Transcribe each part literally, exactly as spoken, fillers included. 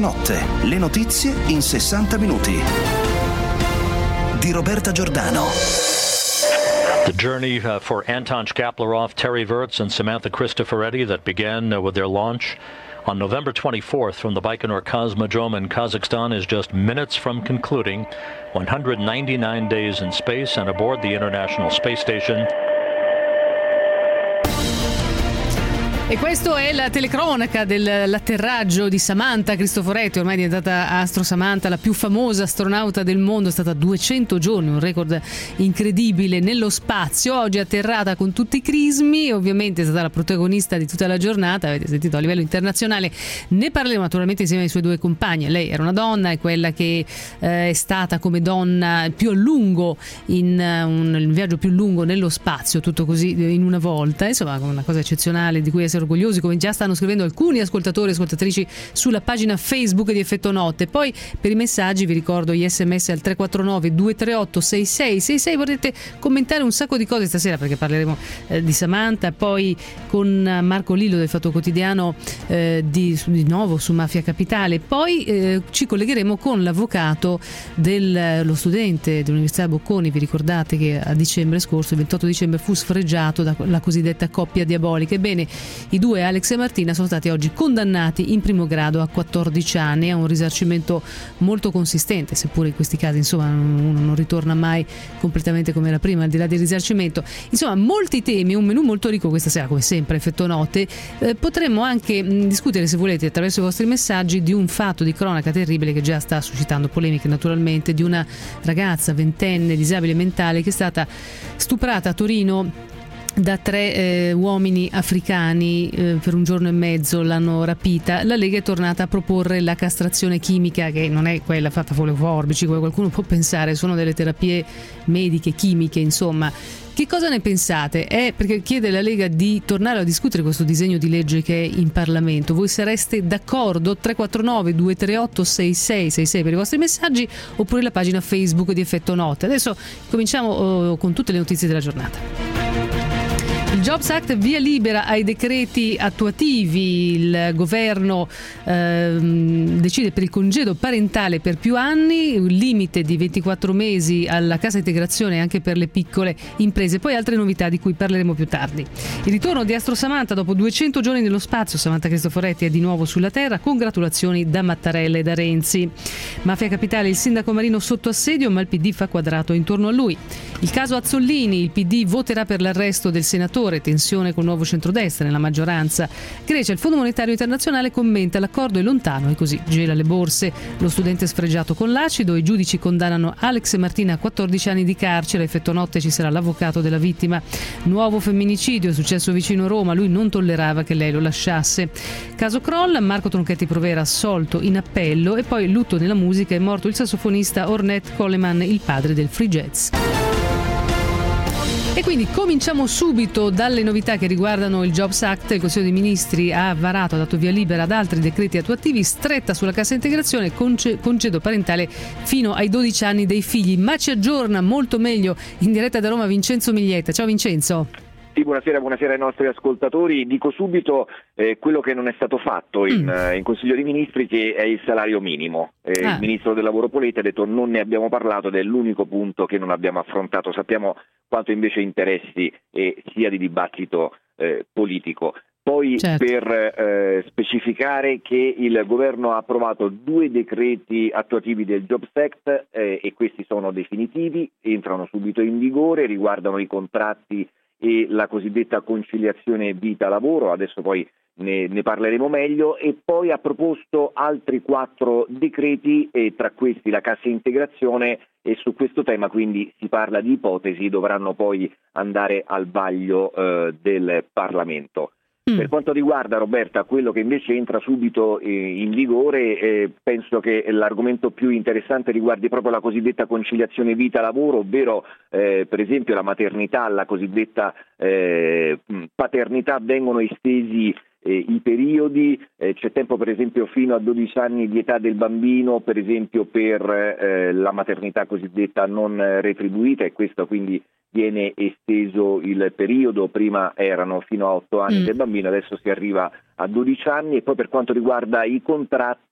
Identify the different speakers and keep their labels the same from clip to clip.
Speaker 1: Notte, le notizie in sessanta minuti. Di Roberta Giordano.
Speaker 2: The journey uh, for Anton Shkaplerov, Terry Virts, and Samantha Cristoforetti that began uh, with their launch on November twenty-fourth from the Baikonur Cosmodrome in Kazakhstan is just minutes from concluding one hundred ninety-nine days in space and aboard the International Space Station.
Speaker 3: E questa è la telecronaca dell'atterraggio di Samantha Cristoforetti, ormai è diventata Astro Samantha, la più famosa astronauta del mondo, è stata duecento giorni, un record incredibile nello spazio. Oggi è atterrata con tutti i crismi, ovviamente è stata la protagonista di tutta la giornata, avete sentito, a livello internazionale. Ne parleremo naturalmente insieme ai suoi due compagni. Lei era una donna, è quella che eh, è stata come donna più a lungo in uh, un, un viaggio più lungo nello spazio, tutto così in una volta, insomma una cosa eccezionale di cui essere orgogliosi, come già stanno scrivendo alcuni ascoltatori e ascoltatrici sulla pagina Facebook di Effetto Notte. Poi per i messaggi vi ricordo gli sms al tre quattro nove due tre otto sei sei sei sei. Vorrete commentare un sacco di cose stasera, perché parleremo eh, di Samantha, poi con Marco Lillo del Fatto Quotidiano eh, di, di nuovo su Mafia Capitale, poi eh, ci collegheremo con l'avvocato dello studente dell'Università Bocconi. Vi ricordate che a dicembre scorso, il ventotto dicembre, fu sfregiato dalla cosiddetta coppia diabolica. Ebbene, i due, Alex e Martina, sono stati oggi condannati in primo grado a quattordici anni a un risarcimento molto consistente, seppure in questi casi insomma uno non ritorna mai completamente come era prima, al di là del risarcimento. Insomma, molti temi, un menù molto ricco questa sera, come sempre Effetto Notte. Eh, potremmo anche mh, discutere, se volete, attraverso i vostri messaggi, di un fatto di cronaca terribile che già sta suscitando polemiche, naturalmente, di una ragazza ventenne disabile mentale che è stata stuprata a Torino da tre eh, uomini africani. Eh, per un giorno e mezzo l'hanno rapita. La Lega è tornata a proporre la castrazione chimica, che non è quella fatta con le forbici come qualcuno può pensare, sono delle terapie mediche, chimiche, insomma. Che cosa ne pensate? È perché chiede la Lega di tornare a discutere questo disegno di legge che è in Parlamento. Voi sareste d'accordo? tre quattro nove due tre otto sei sei sei sei per i vostri messaggi, oppure la pagina Facebook di Effetto Notte. Adesso cominciamo oh, con tutte le notizie della giornata. Il Jobs Act via libera ai decreti attuativi. Il governo eh, decide per il congedo parentale per più anni, un limite di ventiquattro mesi alla cassa integrazione anche per le piccole imprese. Poi altre novità di cui parleremo più tardi. Il ritorno di Astro Samantha dopo duecento giorni nello spazio. Samantha Cristoforetti è di nuovo sulla Terra. Congratulazioni da Mattarella e da Renzi. Mafia Capitale, il sindaco Marino sotto assedio, ma il P D fa quadrato intorno a lui. Il caso Azzollini, il P D voterà per l'arresto del senatore. Tensione col nuovo centrodestra nella maggioranza. Grecia, il Fondo Monetario Internazionale commenta l'accordo è lontano e così gela le borse. Lo studente sfregiato con l'acido. I giudici condannano Alex e Martina a quattordici anni di carcere. A Effetto Notte ci sarà l'avvocato della vittima. Nuovo femminicidio, è successo vicino Roma. Lui non tollerava che lei lo lasciasse. Caso Kroll, Marco Tronchetti Provera assolto in appello. E poi lutto nella musica, è morto il sassofonista Ornette Coleman, il padre del free jazz. E quindi cominciamo subito dalle novità che riguardano il Jobs Act. Il Consiglio dei Ministri ha varato, ha dato via libera ad altri decreti attuativi, stretta sulla cassa integrazione, conce- congedo parentale fino ai dodici anni dei figli. Ma ci aggiorna molto meglio in diretta da Roma Vincenzo Miglietta. Ciao Vincenzo.
Speaker 4: Sì, buonasera, buonasera ai nostri ascoltatori. Dico subito eh, quello che non è stato fatto in, mm. in Consiglio dei Ministri, che è il salario minimo. Eh, ah. Il Ministro del Lavoro Poletti ha detto non ne abbiamo parlato ed è l'unico punto che non abbiamo affrontato. Sappiamo quanto invece interessi e sia di dibattito eh, politico. Poi certo. per eh, specificare che il governo ha approvato due decreti attuativi del Jobs Act eh, e questi sono definitivi, entrano subito in vigore, riguardano i contratti e la cosiddetta conciliazione vita-lavoro, adesso poi ne, ne parleremo meglio, e poi ha proposto altri quattro decreti e tra questi la cassa integrazione, e su questo tema quindi si parla di ipotesi, dovranno poi andare al vaglio eh, del Parlamento. Mm. Per quanto riguarda, Roberta, quello che invece entra subito eh, in vigore, eh, penso che l'argomento più interessante riguardi proprio la cosiddetta conciliazione vita-lavoro, ovvero eh, per esempio la maternità, la cosiddetta eh, paternità, vengono estesi eh, i periodi, eh, c'è tempo per esempio fino a dodici anni di età del bambino, per esempio per eh, la maternità cosiddetta non retribuita, e questo quindi viene esteso il periodo. Prima erano fino a otto anni mm. del bambino, adesso si arriva a dodici anni. E poi per quanto riguarda i contratti,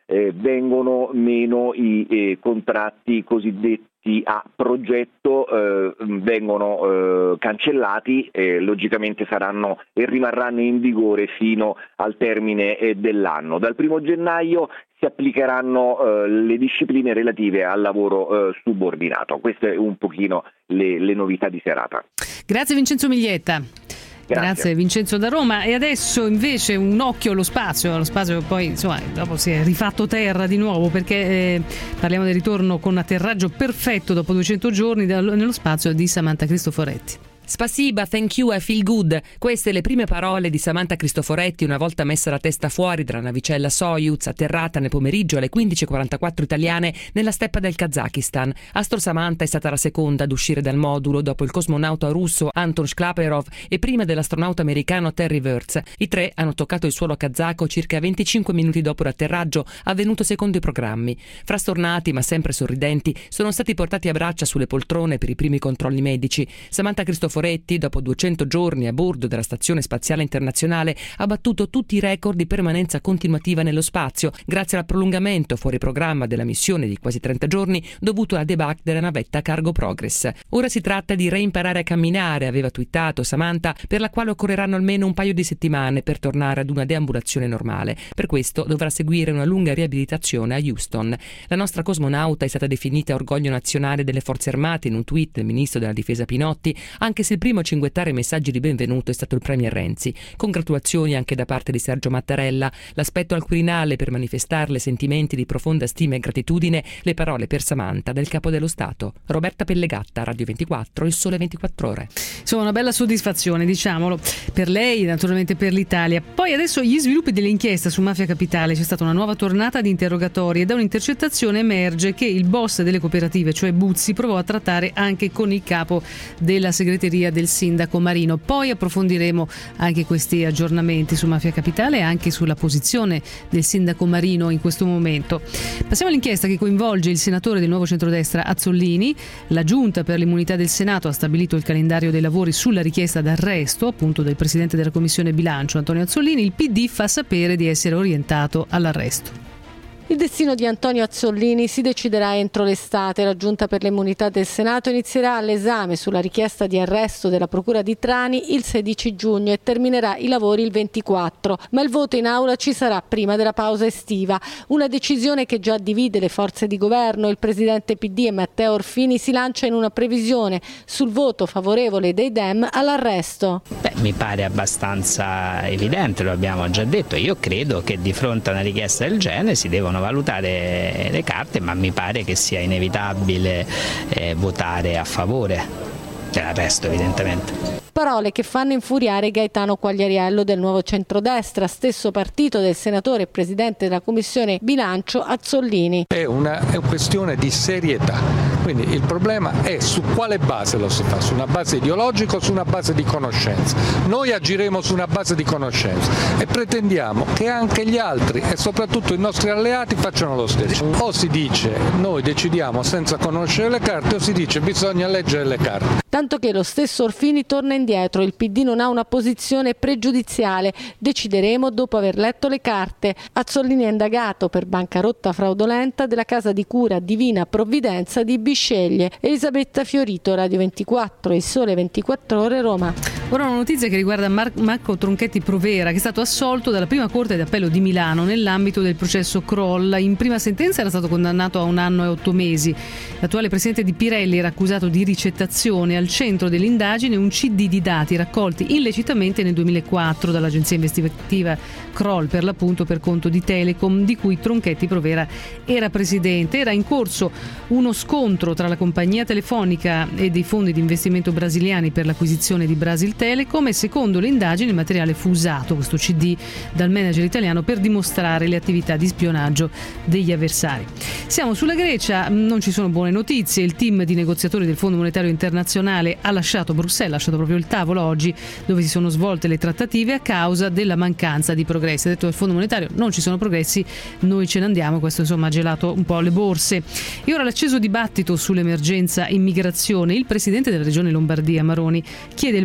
Speaker 4: eh, vengono meno i eh, contratti cosiddetti a progetto, eh, vengono eh, cancellati e logicamente saranno e rimarranno in vigore fino al termine eh, dell'anno. Dal primo gennaio si applicheranno eh, le discipline relative al lavoro eh, subordinato. Queste è un pochino le, le novità di serata.
Speaker 3: Grazie Vincenzo Miglietta.
Speaker 4: Grazie.
Speaker 3: Grazie Vincenzo da Roma. E adesso invece un occhio allo spazio. Lo spazio poi insomma dopo si è rifatto terra di nuovo, perché eh, parliamo del ritorno con atterraggio perfetto dopo duecento giorni nello spazio di Samantha Cristoforetti.
Speaker 5: Spasiba, thank you, I feel good. Queste le prime parole di Samantha Cristoforetti una volta messa la testa fuori dalla navicella Soyuz, atterrata nel pomeriggio alle quindici e quarantaquattro italiane nella steppa del Kazakistan. Astro Samantha è stata la seconda ad uscire dal modulo dopo il cosmonauta russo Anton Shklaperov e prima dell'astronauta americano Terry Virts. I tre hanno toccato il suolo kazako circa venticinque minuti dopo l'atterraggio, avvenuto secondo i programmi. Frastornati ma sempre sorridenti, sono stati portati a braccia sulle poltrone per i primi controlli medici. Samantha Cristoforetti, dopo duecento giorni a bordo della Stazione Spaziale Internazionale, ha battuto tutti i record di permanenza continuativa nello spazio, grazie al prolungamento fuori programma della missione di quasi trenta giorni dovuto alla debug della navetta Cargo Progress. Ora si tratta di reimparare a camminare, aveva twittato Samantha, per la quale occorreranno almeno un paio di settimane per tornare ad una deambulazione normale. Per questo dovrà seguire una lunga riabilitazione a Houston. La nostra cosmonauta è stata definita orgoglio nazionale delle forze armate in un tweet del ministro della difesa Pinotti, anche se il primo a cinguettare messaggi di benvenuto è stato il premier Renzi. Congratulazioni anche da parte di Sergio Mattarella. L'aspetto al Quirinale per manifestarle sentimenti di profonda stima e gratitudine, le parole per Samantha del capo dello Stato. Roberta Pellegatta, Radio ventiquattro, Il Sole ventiquattro Ore.
Speaker 3: Insomma, una bella soddisfazione, diciamolo, per lei, naturalmente per l'Italia. Poi adesso gli sviluppi dell'inchiesta su Mafia Capitale. C'è stata una nuova tornata di interrogatori e da un'intercettazione emerge che il boss delle cooperative, cioè Buzzi, provò a trattare anche con il capo della segreteria del sindaco Marino. Poi approfondiremo anche questi aggiornamenti su Mafia Capitale e anche sulla posizione del sindaco Marino in questo momento. Passiamo all'inchiesta che coinvolge il senatore del Nuovo Centrodestra Azzollini. La Giunta per l'immunità del Senato ha stabilito il calendario dei lavori sulla richiesta d'arresto appunto del presidente della Commissione Bilancio Antonio Azzollini. Il P D fa sapere di essere orientato all'arresto.
Speaker 6: Il destino di Antonio Azzollini si deciderà entro l'estate. La Giunta per l'immunità del Senato inizierà l'esame sulla richiesta di arresto della Procura di Trani il sedici giugno e terminerà i lavori il ventiquattro, ma il voto in aula ci sarà prima della pausa estiva. Una decisione che già divide le forze di governo. Il presidente P D Matteo Orfini si lancia in una previsione sul voto favorevole dei Dem all'arresto.
Speaker 7: Beh, mi pare abbastanza evidente, lo abbiamo già detto. Io credo che di fronte a una richiesta del genere si devono valutare le carte, ma mi pare che sia inevitabile eh, votare a favore dell'arresto, evidentemente.
Speaker 6: Parole che fanno infuriare Gaetano Quagliariello del Nuovo Centrodestra, stesso partito del senatore e presidente della Commissione Bilancio Azzollini.
Speaker 8: È una, è una questione di serietà, quindi il problema è su quale base lo si fa, su una base ideologica o su una base di conoscenza. Noi agiremo su una base di conoscenza e pretendiamo che anche gli altri e soprattutto i nostri alleati facciano lo stesso. O si dice noi decidiamo senza conoscere le carte o si dice bisogna leggere le carte.
Speaker 6: Tanto che lo stesso Orfini torna indietro, il P D non ha una posizione pregiudiziale, decideremo dopo aver letto le carte. Azzollini è indagato per bancarotta fraudolenta della casa di cura Divina Provvidenza di Bisceglie. Elisabetta Fiorito, Radio ventiquattro, Il Sole ventiquattro Ore, Roma.
Speaker 3: Ora una notizia che riguarda Mar- Marco Tronchetti Provera, che è stato assolto dalla prima corte d'appello di Milano nell'ambito del processo Kroll. In prima sentenza era stato condannato a un anno e otto mesi. L'attuale presidente di Pirelli era accusato di ricettazione. Al centro dell'indagine un C D di dati raccolti illecitamente nel duemilaquattro dall'agenzia investigativa Kroll, per l'appunto per conto di Telecom, di cui Tronchetti Provera era presidente. Era in corso uno scontro tra la compagnia telefonica e dei fondi di investimento brasiliani per l'acquisizione di Brasil Telecom e secondo le indagini il materiale fu usato, questo C D, dal manager italiano per dimostrare le attività di spionaggio degli avversari. Siamo sulla Grecia, non ci sono buone notizie. Il team di negoziatori del Fondo Monetario Internazionale ha lasciato Bruxelles, ha lasciato proprio il tavolo oggi dove si sono svolte le trattative a causa della mancanza di progressi. Ha detto il Fondo Monetario non ci sono progressi, noi ce ne andiamo. Questo insomma ha gelato un po' le borse. E ora l'acceso dibattito sull'emergenza immigrazione. Il presidente della regione Lombardia Maroni chiede il blocco navale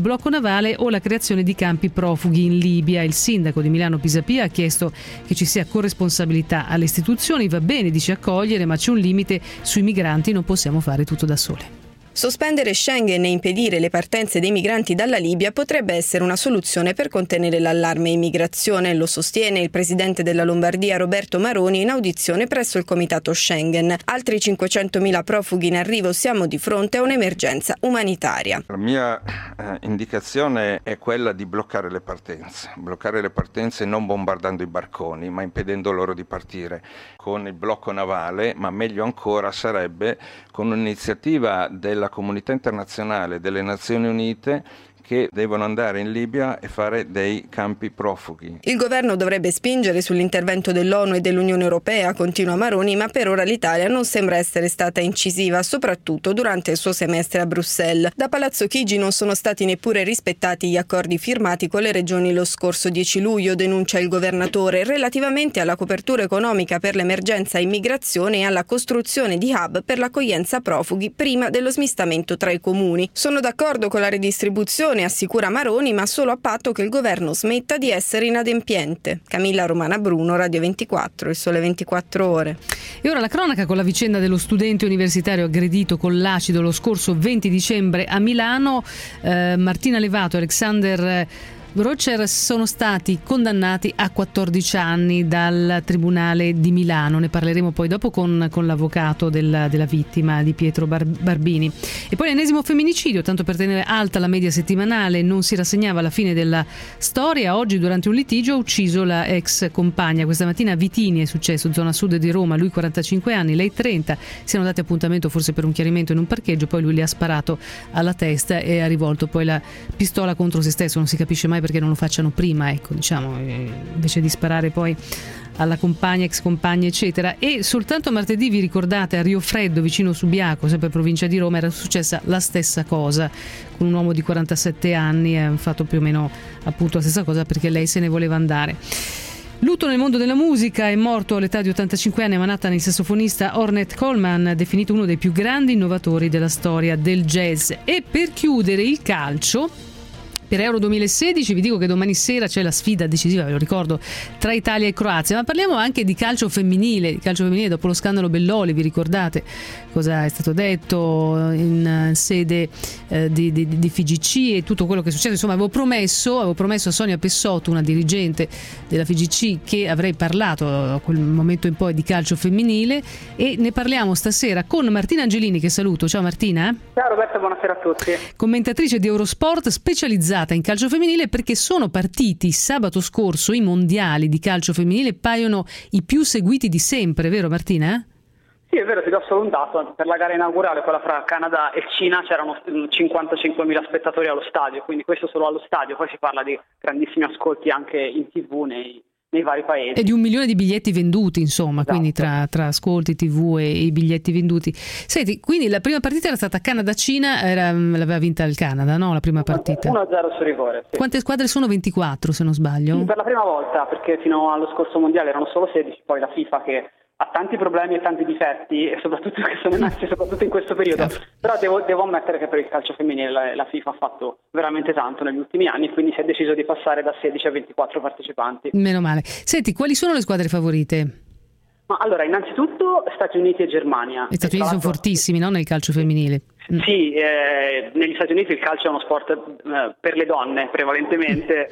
Speaker 3: navale o la creazione di campi profughi in Libia. Il sindaco di Milano Pisapia ha chiesto che ci sia corresponsabilità alle istituzioni. Va bene, dice, accogliere, ma c'è un limite: sui migranti non possiamo fare tutto da sole.
Speaker 9: Sospendere Schengen e impedire le partenze dei migranti dalla Libia potrebbe essere una soluzione per contenere l'allarme immigrazione, lo sostiene il presidente della Lombardia Roberto Maroni in audizione presso il comitato Schengen. Altri cinquecentomila profughi in arrivo, siamo di fronte a un'emergenza umanitaria.
Speaker 10: La mia eh, indicazione è quella di bloccare le partenze, bloccare le partenze non bombardando i barconi, ma impedendo loro di partire con il blocco navale, ma meglio ancora sarebbe con un'iniziativa della la comunità internazionale, delle Nazioni Unite, che devono andare in Libia e fare dei campi profughi.
Speaker 9: Il governo dovrebbe spingere sull'intervento dell'ONU e dell'Unione Europea, continua Maroni, ma per ora l'Italia non sembra essere stata incisiva, soprattutto durante il suo semestre a Bruxelles. Da Palazzo Chigi non sono stati neppure rispettati gli accordi firmati con le regioni lo scorso dieci luglio, denuncia il governatore, relativamente alla copertura economica per l'emergenza immigrazione e alla costruzione di hub per l'accoglienza profughi prima dello smistamento tra i comuni. Sono d'accordo con la redistribuzione, assicura Maroni, ma solo a patto che il governo smetta di essere inadempiente. Camilla Romana Bruno, Radio ventiquattro, Il Sole ventiquattro Ore.
Speaker 3: E ora la cronaca con la vicenda dello studente universitario aggredito con l'acido lo scorso venti dicembre a Milano. Eh, Martina Levato e Alexander Brocher sono stati condannati a quattordici anni dal Tribunale di Milano. Ne parleremo poi dopo con, con l'avvocato della, della vittima, di Pietro Bar- Barbini. E poi l'ennesimo femminicidio, tanto per tenere alta la media settimanale. Non si rassegnava alla fine della storia. Oggi, durante un litigio, ha ucciso la ex compagna. Questa mattina a Vitini è successo, zona sud di Roma. Lui quarantacinque anni, lei trenta. Si erano dati appuntamento forse per un chiarimento in un parcheggio, poi lui le ha sparato alla testa e ha rivolto poi la pistola contro se stesso. Non si capisce mai perché non lo facciano prima, ecco, diciamo, invece di sparare poi alla compagna, ex compagna, eccetera. E soltanto martedì, vi ricordate, a Rio Freddo, vicino Subiaco, sempre provincia di Roma, era successa la stessa cosa con un uomo di quarantasette anni. Ha fatto più o meno appunto la stessa cosa perché lei se ne voleva andare. Lutto nel mondo della musica. È morto all'età di ottantacinque anni a Manhattan il sassofonista Ornette Coleman, definito uno dei più grandi innovatori della storia del jazz. E per chiudere, il calcio. Per Euro duemilasedici vi dico che domani sera c'è la sfida decisiva, ve lo ricordo, tra Italia e Croazia, ma parliamo anche di calcio femminile. Calcio femminile dopo lo scandalo Belloli, vi ricordate cosa è stato detto in sede eh, di, di, di F I G C e tutto quello che è successo. Insomma, avevo promesso, avevo promesso a Sonia Pessotto, una dirigente della F I G C, che avrei parlato a quel momento in poi di calcio femminile, e ne parliamo stasera con Martina Angelini, che saluto. Ciao Martina.
Speaker 11: Ciao Roberta, buonasera a tutti.
Speaker 3: Commentatrice di Eurosport, specializzata in calcio femminile, perché sono partiti sabato scorso i mondiali di calcio femminile, paiono i più seguiti di sempre, vero Martina?
Speaker 11: Sì, è vero, ti do solo un dato: per la gara inaugurale, quella fra Canada e Cina, c'erano cinquantacinquemila spettatori allo stadio, quindi questo solo allo stadio. Poi si parla di grandissimi ascolti anche in tivù nei nei vari paesi.
Speaker 3: E di un milione di biglietti venduti, insomma, esatto. Quindi tra, tra ascolti, tivù e i biglietti venduti. Senti, quindi la prima partita era stata Canada-Cina, era, l'aveva vinta il Canada, no? La prima partita.
Speaker 11: uno a zero su rigore. Sì.
Speaker 3: Quante squadre sono? ventiquattro, se non sbaglio?
Speaker 11: Sì, per la prima volta, perché fino allo scorso mondiale erano solo sedici, poi la FIFA, che ha tanti problemi e tanti difetti, e soprattutto che sono emersi soprattutto in questo periodo. Però devo, devo ammettere che per il calcio femminile la, la FIFA ha fatto veramente tanto negli ultimi anni, quindi si è deciso di passare da sedici a ventiquattro partecipanti.
Speaker 3: Meno male. Senti, quali sono le squadre favorite?
Speaker 11: Ma allora, innanzitutto Stati Uniti e Germania.
Speaker 3: Gli Stati Uniti sono fortissimi, no, nel calcio femminile?
Speaker 11: Sì, eh, negli Stati Uniti il calcio è uno sport eh, per le donne prevalentemente.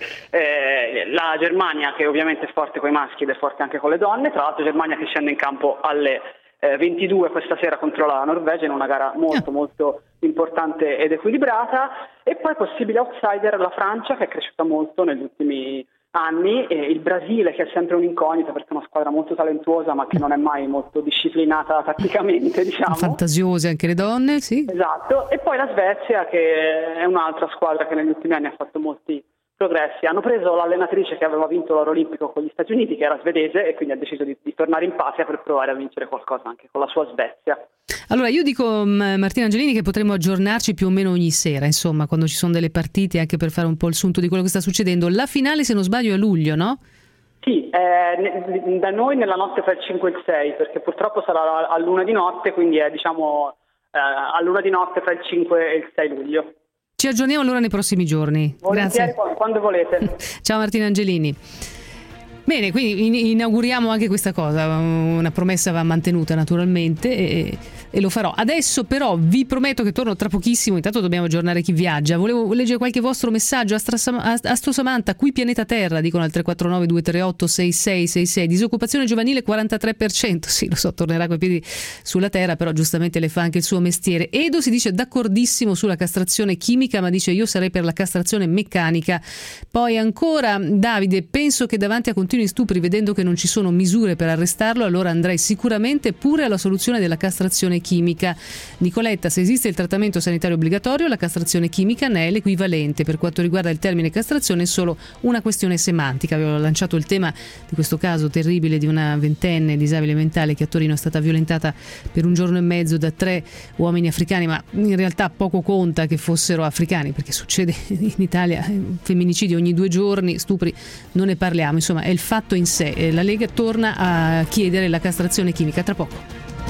Speaker 11: eh, la Germania, che ovviamente è forte con i maschi ed è forte anche con le donne, tra l'altro Germania che scende in campo alle eh, ventidue questa sera contro la Norvegia in una gara molto yeah. molto importante ed equilibrata. E poi possibile outsider la Francia, che è cresciuta molto negli ultimi anni, e il Brasile, che è sempre un'incognita perché è una squadra molto talentuosa ma che non è mai molto disciplinata tatticamente, diciamo.
Speaker 3: Fantasiose anche le donne, sì.
Speaker 11: Esatto. E poi la Svezia, che è un'altra squadra che negli ultimi anni ha fatto molti progressi. Hanno preso l'allenatrice che aveva vinto l'oro olimpico con gli Stati Uniti, che era svedese, e quindi ha deciso di, di tornare in patria per provare a vincere qualcosa anche con la sua Svezia.
Speaker 3: Allora io dico, Martina Angelini, che potremmo aggiornarci più o meno ogni sera, insomma, quando ci sono delle partite, anche per fare un po' il sunto di quello che sta succedendo. La finale, se non sbaglio, è a luglio, no?
Speaker 11: Sì, eh, da noi nella notte fra il cinque e il sei, perché purtroppo sarà a luna di notte, quindi è diciamo eh, a luna di notte fra il cinque e il sei luglio.
Speaker 3: Ci aggiorniamo allora nei prossimi giorni.
Speaker 11: Volentieri,
Speaker 3: Grazie.
Speaker 11: quando volete.
Speaker 3: Ciao Martina Angelini. Bene, quindi inauguriamo anche questa cosa, una promessa va mantenuta naturalmente e, e lo farò. Adesso però vi prometto che torno tra pochissimo, intanto dobbiamo aggiornare chi viaggia. Volevo leggere qualche vostro messaggio. Astro Samantha, qui pianeta Terra, dicono al tre quattro nove due tre otto sei sei sei sei. Disoccupazione giovanile quarantatré per cento, sì lo so, tornerà coi piedi sulla terra, però giustamente le fa anche il suo mestiere. Edo si dice d'accordissimo sulla castrazione chimica, ma dice io sarei per la castrazione meccanica. Poi ancora Davide, penso che davanti a continui stupri, vedendo che non ci sono misure per arrestarlo, allora andrei sicuramente pure alla soluzione della castrazione chimica. Nicoletta, se esiste il trattamento sanitario obbligatorio, la castrazione chimica ne è l'equivalente. Per quanto riguarda il termine castrazione è solo una questione semantica. Avevo lanciato il tema di questo caso terribile di una ventenne disabile mentale che a Torino è stata violentata per un giorno e mezzo da tre uomini africani, ma in realtà poco conta che fossero africani, perché succede in Italia femminicidi ogni due giorni, stupri non ne parliamo, insomma è il fatto in sé. La Lega torna a chiedere la castrazione chimica tra poco.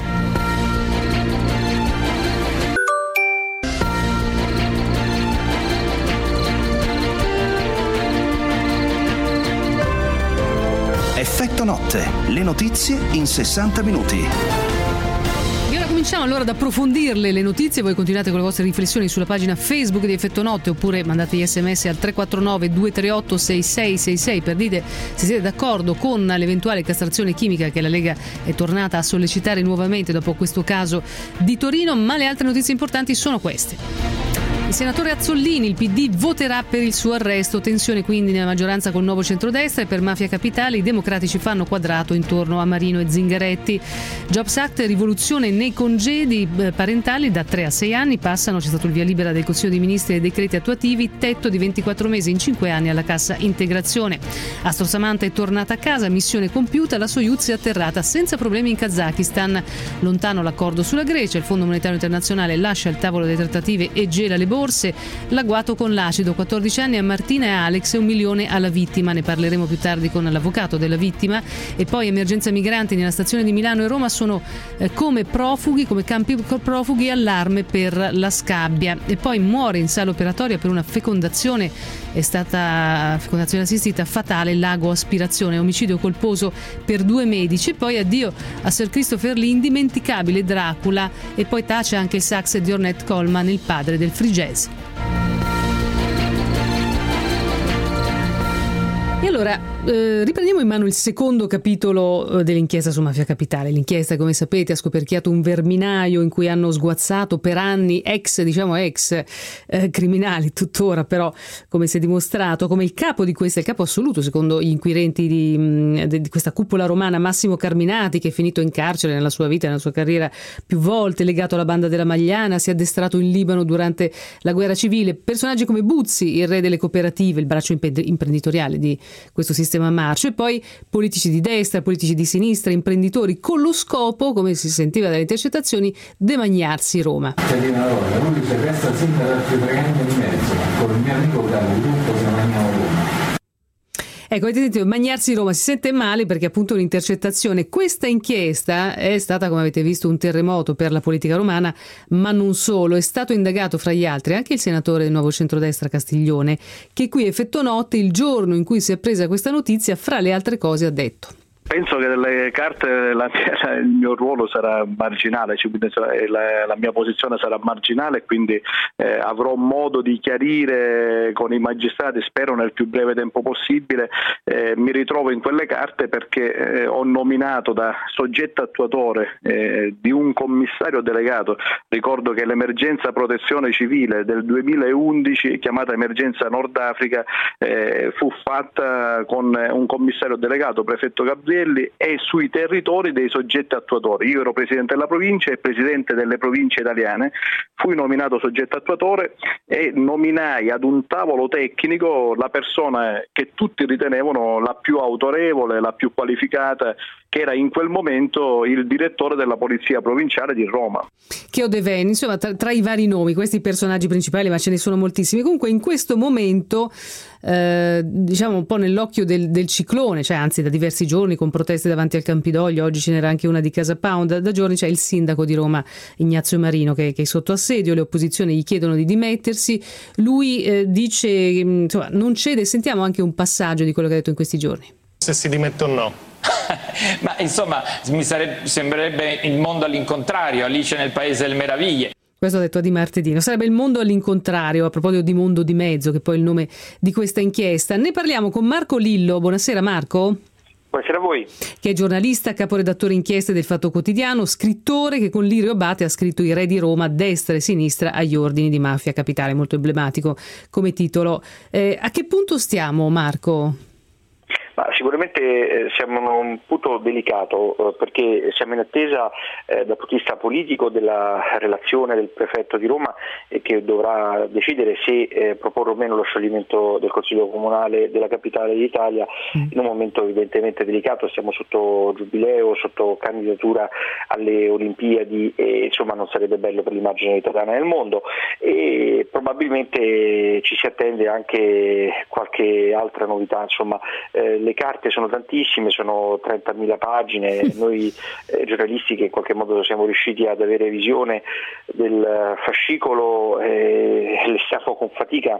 Speaker 1: Effetto notte, le notizie in sessanta minuti.
Speaker 3: Cominciamo allora ad approfondirle le notizie. Voi continuate con le vostre riflessioni sulla pagina Facebook di Effetto Notte, oppure mandate gli sms al tre quattro nove due tre otto sei sei sei sei per dire se siete d'accordo con l'eventuale castrazione chimica che la Lega è tornata a sollecitare nuovamente dopo questo caso di Torino. Ma le altre notizie importanti sono queste. Il senatore Azzollini, il P D voterà per il suo arresto, tensione quindi nella maggioranza col nuovo centrodestra, e per Mafia Capitale i democratici fanno quadrato intorno a Marino e Zingaretti. Jobs Act, rivoluzione nei congedi parentali, da tre a sei anni passano, c'è stato il via libera del Consiglio dei Ministri e dei decreti attuativi, tetto di ventiquattro mesi in cinque anni alla cassa integrazione. Astro Samantha è tornata a casa, missione compiuta, la Soyuz è atterrata senza problemi in Kazakistan. Lontano l'accordo sulla Grecia, il Fondo Monetario Internazionale lascia il tavolo delle trattative e gela le borse. L'agguato con l'acido, quattordici anni a Martina e Alex e un milione alla vittima. Ne parleremo più tardi con l'avvocato della vittima. E poi emergenza migranti nella stazione di Milano e Roma sono eh, come profughi, come campi profughi, allarme per la scabbia. E poi muore in sala operatoria per una fecondazione, è stata fecondazione assistita fatale, lago aspirazione, omicidio colposo per due medici. E poi addio a Sir Christopher Lee, indimenticabile Dracula. E poi tace anche il sax di Ornette Coleman, il padre del free jazz. E allora eh, riprendiamo in mano il secondo capitolo eh, dell'inchiesta su Mafia Capitale. L'inchiesta, come sapete, ha scoperchiato un verminaio in cui hanno sguazzato per anni ex, diciamo ex eh, criminali, tuttora però, come si è dimostrato, come il capo di questa, il capo assoluto secondo gli inquirenti di, di questa cupola romana, Massimo Carminati, che è finito in carcere nella sua vita, nella sua carriera più volte, legato alla banda della Magliana, si è addestrato in Libano durante la guerra civile. Personaggi come Buzzi, il re delle cooperative, il braccio imprenditoriale di questo sistema marcio, e poi politici di destra, politici di sinistra, imprenditori, con lo scopo, come si sentiva dalle intercettazioni, demagnarsi Roma.
Speaker 12: Lui si resta sempre altri tre anni e mezzo, con il mio amico Carlo, tutto si mangiava Roma.
Speaker 3: Ecco, avete sentito, magnarsi Roma, si sente male perché appunto un'intercettazione. Questa inchiesta è stata, come avete visto, un terremoto per la politica romana, ma non solo. È stato indagato fra gli altri anche il senatore del Nuovo Centrodestra Castiglione, che qui Effetto Notte, il giorno in cui si è presa questa notizia, fra le altre cose ha detto:
Speaker 13: penso che delle carte la mia, il mio ruolo sarà marginale, la, la mia posizione sarà marginale, quindi eh, avrò modo di chiarire con i magistrati, spero nel più breve tempo possibile. Eh, mi ritrovo in quelle carte perché eh, ho nominato da soggetto attuatore eh, di un commissario delegato. Ricordo che l'emergenza protezione civile del duemilaundici, chiamata emergenza Nord Africa, eh, fu fatta con un commissario delegato, prefetto Gabrielli, e sui territori dei soggetti attuatori. Io ero presidente della provincia e presidente delle province italiane, fui nominato soggetto attuatore e nominai ad un tavolo tecnico la persona che tutti ritenevano la più autorevole, la più qualificata che era in quel momento il direttore della Polizia Provinciale di Roma.
Speaker 3: Cheo De Ven, insomma, tra, tra i vari nomi, questi personaggi principali, ma ce ne sono moltissimi. Comunque in questo momento, eh, diciamo un po' nell'occhio del, del ciclone, cioè anzi da diversi giorni con proteste davanti al Campidoglio, oggi ce n'era anche una di Casa Pound, da, da giorni c'è il sindaco di Roma Ignazio Marino che, che è sotto assedio, le opposizioni gli chiedono di dimettersi, lui eh, dice, insomma, non cede. Sentiamo anche un passaggio di quello che ha detto in questi giorni.
Speaker 14: Se si dimette o no? Ma insomma mi sarebbe, sembrerebbe il mondo all'incontrario, Alice nel Paese delle Meraviglie.
Speaker 3: Questo ha detto Di Martedino. Sarebbe il mondo all'incontrario, a proposito di mondo di mezzo, che poi è il nome di questa inchiesta. Ne parliamo con Marco Lillo. Buonasera Marco.
Speaker 15: Buonasera a voi.
Speaker 3: Che è giornalista, caporedattore inchieste del Fatto Quotidiano, scrittore che con Lirio Abate ha scritto I re di Roma, destra e sinistra agli ordini di Mafia Capitale, molto emblematico come titolo. Eh, a che punto stiamo, Marco?
Speaker 15: Ma sicuramente eh, siamo in un punto delicato eh, perché siamo in attesa eh, dal punto di vista politico della relazione del prefetto di Roma eh, che dovrà decidere se eh, proporre o meno lo scioglimento del Consiglio Comunale della capitale d'Italia mm. in un momento evidentemente delicato. Siamo sotto giubileo, sotto candidatura alle Olimpiadi e insomma non sarebbe bello per l'immagine italiana nel mondo e probabilmente ci si attende anche qualche altra novità. Insomma eh, le carte sono tantissime, sono trentamila pagine, noi eh, giornalisti che in qualche modo siamo riusciti ad avere visione del fascicolo eh, le stiamo con fatica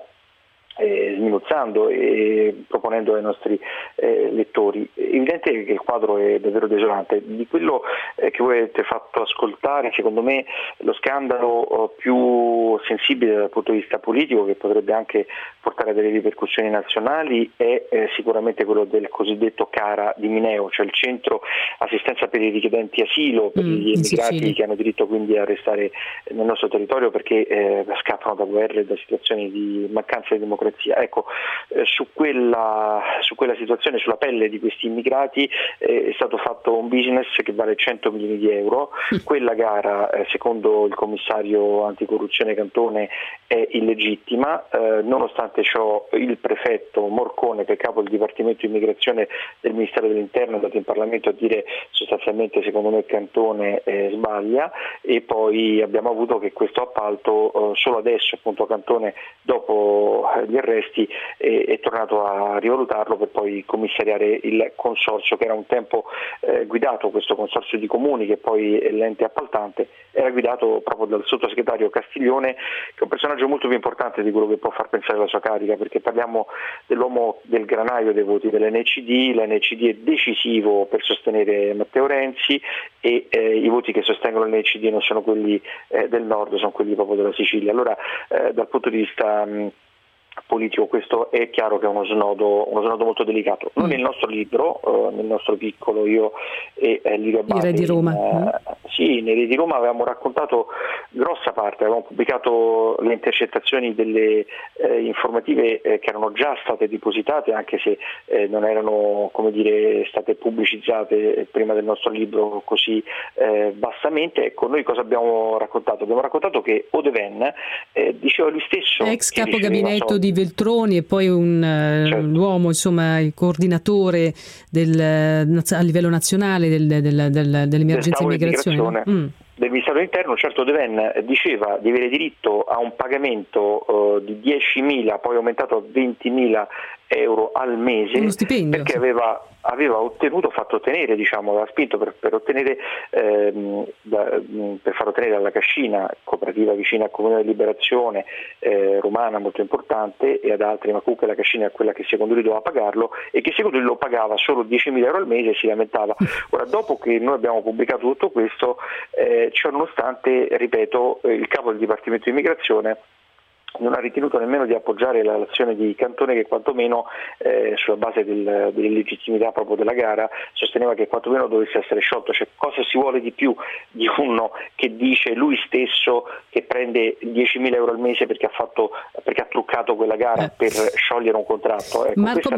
Speaker 15: Eh, sminuzzando e proponendo ai nostri eh, lettori. È evidente che il quadro è davvero desolante. Di quello eh, che voi avete fatto ascoltare, secondo me lo scandalo eh, più sensibile dal punto di vista politico, che potrebbe anche portare a delle ripercussioni nazionali, è eh, sicuramente quello del cosiddetto CARA di Mineo, cioè il centro assistenza per i richiedenti asilo, per mm, gli immigrati che hanno diritto quindi a restare nel nostro territorio perché eh, scappano da guerre e da situazioni di mancanza di democrazia. Ecco, eh, su, quella, su quella situazione, sulla pelle di questi immigrati eh, è stato fatto un business che vale cento milioni di euro. Quella gara, eh, secondo il commissario anticorruzione Cantone, è illegittima, eh, nonostante ciò il prefetto Morcone, che è capo del Dipartimento Immigrazione del Ministero dell'Interno, è andato in Parlamento a dire sostanzialmente secondo me Cantone eh, sbaglia, e poi abbiamo avuto che questo appalto eh, solo adesso appunto Cantone, dopo gli arresti, è, è tornato a rivalutarlo per poi commissariare il consorzio che era un tempo eh, guidato, questo consorzio di comuni che poi è l'ente appaltante, era guidato proprio dal sottosegretario Castiglione, che è un personaggio molto più importante di quello che può far pensare la sua carica, perché parliamo dell'uomo del granaio dei voti dell'N C D. L'N C D è decisivo per sostenere Matteo Renzi e eh, i voti che sostengono l'N C D non sono quelli eh, del nord, sono quelli proprio della Sicilia. Allora eh, dal punto di vista mh, politico questo è chiaro che è uno snodo, uno snodo molto delicato. Noi nel nostro libro, eh, nel nostro piccolo, io e eh, Lirio Abate,
Speaker 3: I re di Roma.
Speaker 15: In, eh, sì, nei Re di Roma avevamo raccontato grossa parte, avevamo pubblicato le intercettazioni delle eh, informative eh, che erano già state depositate, anche se eh, non erano, come dire, state pubblicizzate prima del nostro libro così eh, bassamente. Ecco, noi cosa abbiamo raccontato? Abbiamo raccontato che O De Ven eh, diceva lui stesso,
Speaker 3: ex capo gabinetto di Veltroni e poi un certo. l'uomo, insomma, il coordinatore del, a livello nazionale del, del, del, dell'emergenza immigrazione.
Speaker 15: Mm. Del Ministero dell'Interno. Certo, De Ven diceva di avere diritto a un pagamento uh, di diecimila, poi aumentato a ventimila euro al mese,
Speaker 3: uno stipendio,
Speaker 15: perché
Speaker 3: sì.
Speaker 15: aveva, aveva ottenuto, fatto ottenere, diciamo, aveva spinto per, per ottenere ehm, da, per far ottenere alla Cascina, cooperativa vicina al Comune della Liberazione, eh, romana molto importante, e ad altri, ma comunque la Cascina è quella che secondo lui doveva pagarlo e che secondo lui lo pagava solo diecimila euro al mese e si lamentava. Ora, dopo che noi abbiamo pubblicato tutto questo, eh, ciò nonostante, ripeto, il capo del Dipartimento di Immigrazione non ha ritenuto nemmeno di appoggiare la l'azione di Cantone, che quantomeno eh, sulla base del, dell'illegittimità proprio della gara sosteneva che quantomeno dovesse essere sciolto. Cioè, cosa si vuole di più di uno che dice lui stesso che prende diecimila euro al mese perché ha fatto, perché ha truccato quella gara eh. per sciogliere un contratto? Ecco,
Speaker 3: Marco,
Speaker 15: questa è la,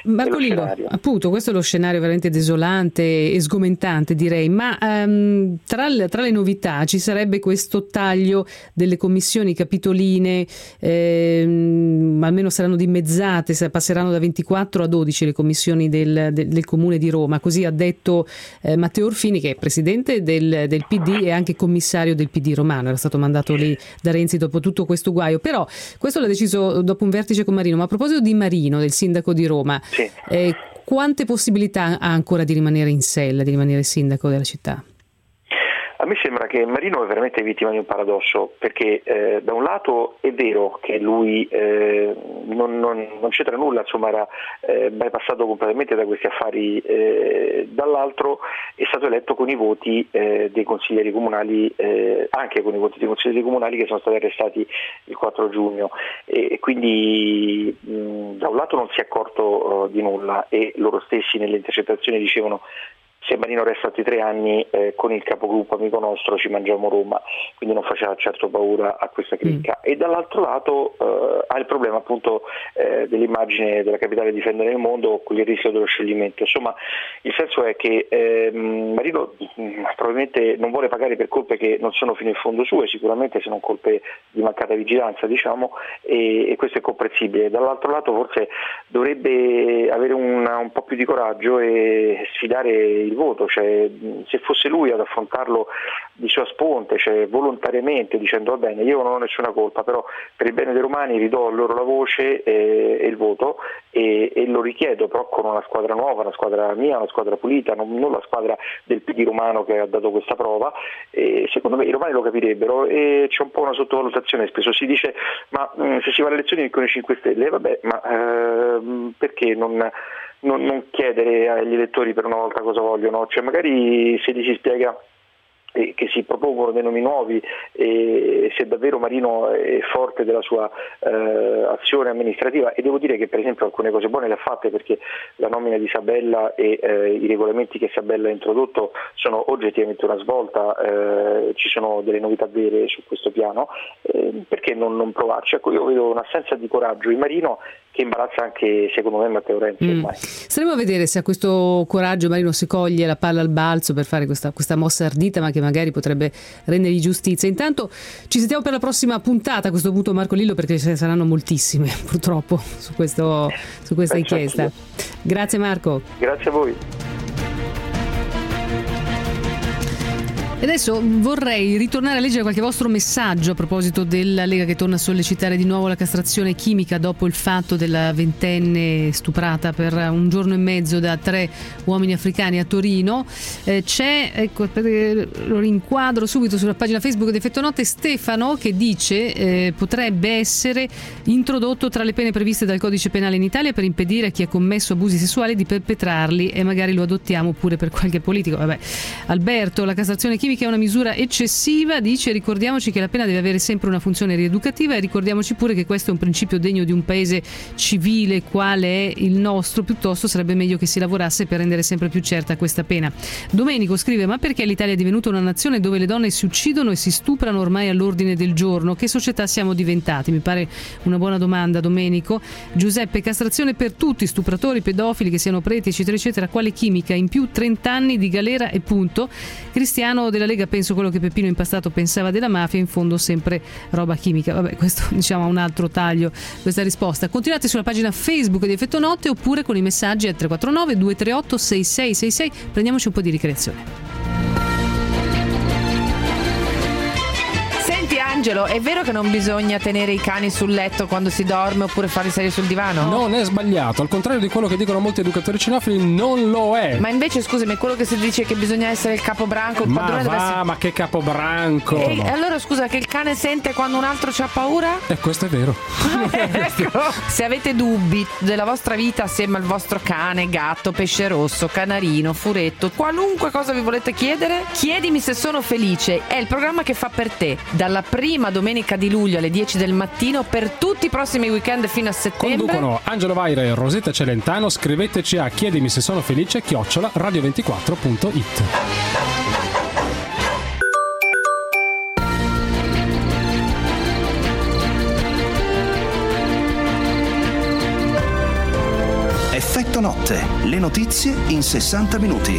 Speaker 3: Marcolino, appunto, questo è lo scenario veramente desolante e sgomentante, direi, ma um, tra, le, tra le novità ci sarebbe questo taglio delle commissioni capitoline, ehm, almeno saranno dimezzate, passeranno da ventiquattro a dodici le commissioni del, del, del Comune di Roma, così ha detto eh, Matteo Orfini, che è presidente del, del P D e anche commissario del P D romano, era stato mandato lì da Renzi dopo tutto questo guaio, però questo l'ha deciso dopo un vertice con Marino. Ma a proposito di Marino, del sindaco di Roma, sì. eh, quante possibilità ha ancora di rimanere in sella, di rimanere sindaco della città?
Speaker 15: A me sembra che Marino è veramente vittima di un paradosso, perché eh, da un lato è vero che lui eh, non, non, non c'entra nulla, insomma era eh, bypassato completamente da questi affari, eh, dall'altro è stato eletto con i voti eh, dei consiglieri comunali, eh, anche con i voti dei consiglieri comunali che sono stati arrestati il quattro giugno, e, e quindi mh, da un lato non si è accorto uh, di nulla, e loro stessi nelle intercettazioni dicevano: se Marino resta altri tre anni eh, con il capogruppo amico nostro ci mangiamo Roma, quindi non faceva certo paura a questa cricca. Mm. E dall'altro lato eh, ha il problema appunto eh, dell'immagine della capitale difendere il mondo con il rischio dello scioglimento. Insomma, il senso è che eh, Marino mh, probabilmente non vuole pagare per colpe che non sono fino in fondo sue, sicuramente se non colpe di mancata vigilanza, diciamo, e, e questo è comprensibile. Dall'altro lato forse dovrebbe avere una, un po' più di coraggio e sfidare il voto, cioè se fosse lui ad affrontarlo di sua sponte, cioè volontariamente, dicendo va bene, io non ho nessuna colpa, però per il bene dei romani ridò loro la voce e, e il voto e, e lo richiedo, però con una squadra nuova, una squadra mia, una squadra pulita, non, non la squadra del P D romano che ha dato questa prova, e secondo me i romani lo capirebbero, e c'è un po' una sottovalutazione. Spesso si dice ma mh, se si va alle elezioni vincono i cinque Stelle, vabbè, ma eh, perché non Non, non chiedere agli elettori per una volta cosa vogliono, cioè magari se gli si spiega eh, che si propongono dei nomi nuovi, e se davvero Marino è forte della sua eh, azione amministrativa, e devo dire che per esempio alcune cose buone le ha fatte, perché la nomina di Sabella e eh, i regolamenti che Sabella ha introdotto sono oggettivamente una svolta, eh, ci sono delle novità vere su questo piano, eh, perché non, non provarci? Ecco, io vedo un'assenza di coraggio in Marino che imbarazza anche secondo me Matteo Renzi ormai. Mm.
Speaker 3: Staremo a vedere se a questo coraggio Marino si coglie la palla al balzo per fare questa, questa mossa ardita, ma che magari potrebbe rendergli giustizia. Intanto ci sentiamo per la prossima puntata, a questo punto Marco Lillo, perché ce ne saranno moltissime purtroppo su, questo, su questa Penso inchiesta. Anch'io. Grazie Marco.
Speaker 15: Grazie a voi.
Speaker 3: E adesso vorrei ritornare a leggere qualche vostro messaggio a proposito della Lega che torna a sollecitare di nuovo la castrazione chimica dopo il fatto della ventenne stuprata per un giorno e mezzo da tre uomini africani a Torino. Eh, c'è, ecco, lo rinquadro subito sulla pagina Facebook di Effetto Notte, Stefano che dice eh, potrebbe essere introdotto tra le pene previste dal codice penale in Italia per impedire a chi ha commesso abusi sessuali di perpetrarli, e magari lo adottiamo pure per qualche politico. Vabbè. Alberto, la castrazione chimica che è una misura eccessiva, dice: ricordiamoci che la pena deve avere sempre una funzione rieducativa, e ricordiamoci pure che questo è un principio degno di un paese civile quale è il nostro. Piuttosto sarebbe meglio che si lavorasse per rendere sempre più certa questa pena. Domenico scrive: ma perché l'Italia è divenuta una nazione dove le donne si uccidono e si stuprano ormai all'ordine del giorno? Che società siamo diventati? Mi pare una buona domanda, Domenico. Giuseppe, castrazione per tutti, stupratori, pedofili, che siano preti, eccetera eccetera. Quale chimica? In più trenta anni di galera e punto. Cristiano della Lega: penso quello che Peppino in passato pensava della mafia, in fondo sempre roba chimica. Vabbè, questo diciamo ha un altro taglio questa risposta. Continuate sulla pagina Facebook di Effetto Notte oppure con i messaggi al tre quattro nove due tre otto sei sei sei sei. Prendiamoci un po' di ricreazione.
Speaker 16: Angelo, è vero che non bisogna tenere i cani sul letto quando si dorme oppure farli salire sul divano?
Speaker 17: Non è sbagliato, al contrario di quello che dicono molti educatori cinofili, non lo è.
Speaker 16: Ma invece scusami, quello che si dice che bisogna essere il capobranco, il
Speaker 17: ma
Speaker 16: padrone
Speaker 17: va,
Speaker 16: deve essere...
Speaker 17: ma che capobranco!
Speaker 16: E allora scusa, che il cane sente quando un altro c'ha paura?
Speaker 17: E questo è vero.
Speaker 16: Ecco. Se avete dubbi della vostra vita assieme al vostro cane, gatto, pesce rosso, canarino, furetto, qualunque cosa vi volete chiedere, chiedimi se sono felice. È il programma che fa per te, dalla prima domenica di luglio alle dieci del mattino per tutti i prossimi weekend fino a settembre.
Speaker 17: Conducono Angelo Vaira e Rosetta Celentano. Scriveteci a chiedimi se sono felice chiocciola radio ventiquattro punto it.
Speaker 1: Effetto Effetto Notte, le notizie in sessanta minuti.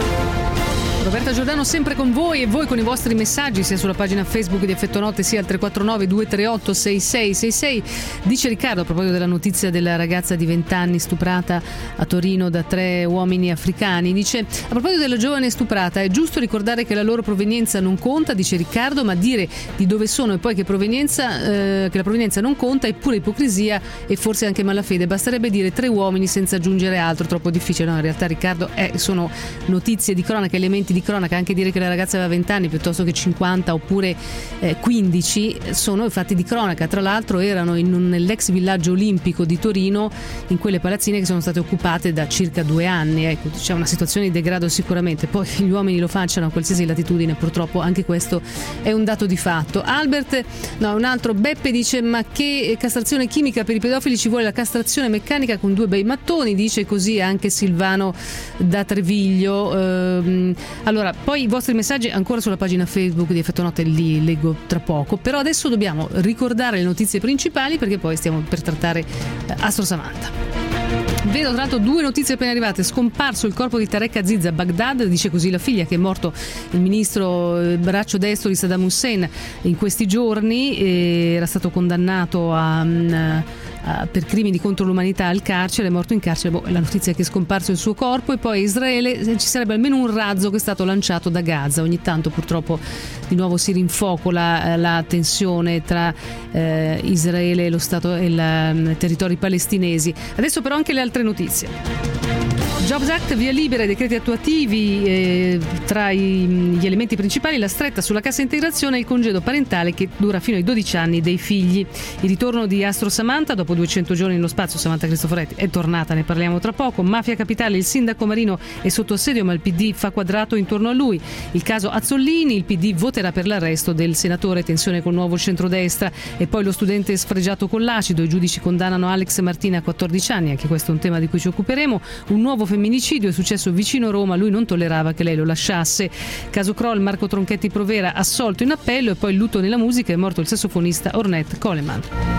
Speaker 3: Roberta Giordano sempre con voi e voi con i vostri messaggi sia sulla pagina Facebook di Effetto Notte sia al tre quattro nove due tre otto sei sei sei sei. Dice Riccardo a proposito della notizia della ragazza di venti anni stuprata a Torino da tre uomini africani, dice a proposito della giovane stuprata è giusto ricordare che la loro provenienza non conta, dice Riccardo, ma dire di dove sono e poi che, provenienza, eh, che la provenienza non conta è pure ipocrisia e forse anche malafede, basterebbe dire tre uomini senza aggiungere altro, troppo difficile. No, in realtà Riccardo eh, sono notizie di cronaca, elementi di cronaca, anche dire che la ragazza aveva venti anni piuttosto che cinquanta oppure eh, quindici sono fatti di cronaca. Tra l'altro erano in un, nell'ex villaggio olimpico di Torino, in quelle palazzine che sono state occupate da circa due anni. Ecco, c'è una situazione di degrado sicuramente, poi gli uomini lo facciano a qualsiasi latitudine, purtroppo anche questo è un dato di fatto. Albert, no, un altro, Beppe dice ma che castrazione chimica per i pedofili, ci vuole la castrazione meccanica con due bei mattoni, dice così anche Silvano da Treviglio. Ehm, Allora, poi i vostri messaggi ancora sulla pagina Facebook di Effetto Notte li leggo tra poco, però adesso dobbiamo ricordare le notizie principali perché poi stiamo per trattare eh, Astro Samantha. Vedo tra l'altro due notizie appena arrivate. Scomparso il corpo di Tarek Aziz a Baghdad, dice così la figlia, che è morto il ministro il braccio destro di Saddam Hussein in questi giorni, e era stato condannato a, a, per crimini contro l'umanità al carcere, è morto in carcere. Boh, la notizia è che è scomparso il suo corpo. E poi a Israele ci sarebbe almeno un razzo che è stato lanciato da Gaza. Ogni tanto purtroppo di nuovo si rinfocola la tensione tra eh, Israele e lo Stato e i territori palestinesi. Adesso però anche le altre notizie. Jobs Act, via libera ai decreti attuativi, eh, tra i, gli elementi principali la stretta sulla cassa integrazione e il congedo parentale che dura fino ai dodici anni dei figli. Il ritorno di Astro Samantha dopo duecento giorni nello spazio. Samantha Cristoforetti è tornata, ne parliamo tra poco. Mafia Capitale, il sindaco Marino è sotto assedio ma il P D fa quadrato intorno a lui. Il caso Azzollini, il P D voterà per l'arresto del senatore, tensione col nuovo centrodestra. E poi lo studente sfregiato con l'acido, i giudici condannano Alex Martina a quattordici anni, anche questo è un tema di cui ci occuperemo. Un nuovo femminicidio è successo vicino Roma, lui non tollerava che lei lo lasciasse. Caso Kroll, Marco Tronchetti Provera assolto in appello. E poi il lutto nella musica, è morto il sassofonista Ornette Coleman.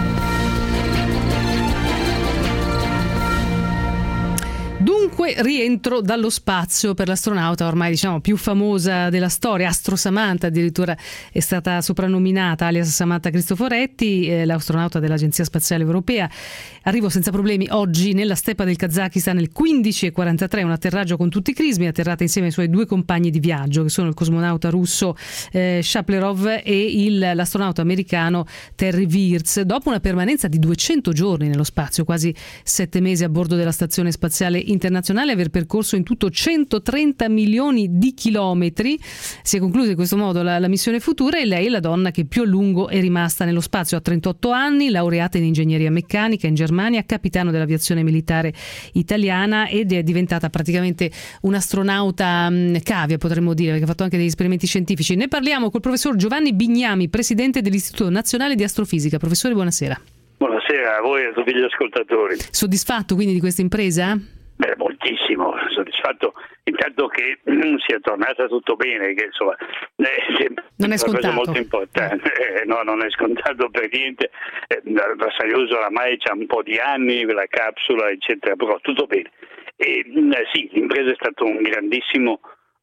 Speaker 3: Dunque rientro dallo spazio per l'astronauta ormai diciamo più famosa della storia, Astro Samantha, addirittura è stata soprannominata alias Samantha Cristoforetti, eh, l'astronauta dell'Agenzia Spaziale Europea. Arrivo senza problemi oggi nella steppa del Kazakistan il quindici e quarantatré, un atterraggio con tutti i crismi, atterrata insieme ai suoi due compagni di viaggio che sono il cosmonauta russo eh, Shaplerov e il, l'astronauta americano Terry Virts. Dopo una permanenza di duecento giorni nello spazio, quasi sette mesi a bordo della stazione spaziale internazionale, aver percorso in tutto centotrenta milioni di chilometri, si è conclusa in questo modo la, la missione futura. E lei è la donna che più a lungo è rimasta nello spazio, ha trentotto anni, laureata in ingegneria meccanica in Germania, capitano dell'aviazione militare italiana ed è diventata praticamente un'astronauta mh, cavia, potremmo dire, perché ha fatto anche degli esperimenti scientifici. Ne parliamo col professor Giovanni Bignami, presidente dell'Istituto Nazionale di Astrofisica. Professore, buonasera.
Speaker 18: Buonasera a voi e a tutti gli ascoltatori.
Speaker 3: Soddisfatto quindi di questa impresa?
Speaker 18: Beh, moltissimo, soddisfatto intanto che mm, sia tornata tutto bene, che insomma è
Speaker 3: non è scontato.
Speaker 18: Una cosa molto importante, eh, no, non è scontato per niente, eh, la Soyuz oramai c'ha un po' di anni, la capsula eccetera, però tutto bene. E, mm, sì, l'impresa è stato un grandissimo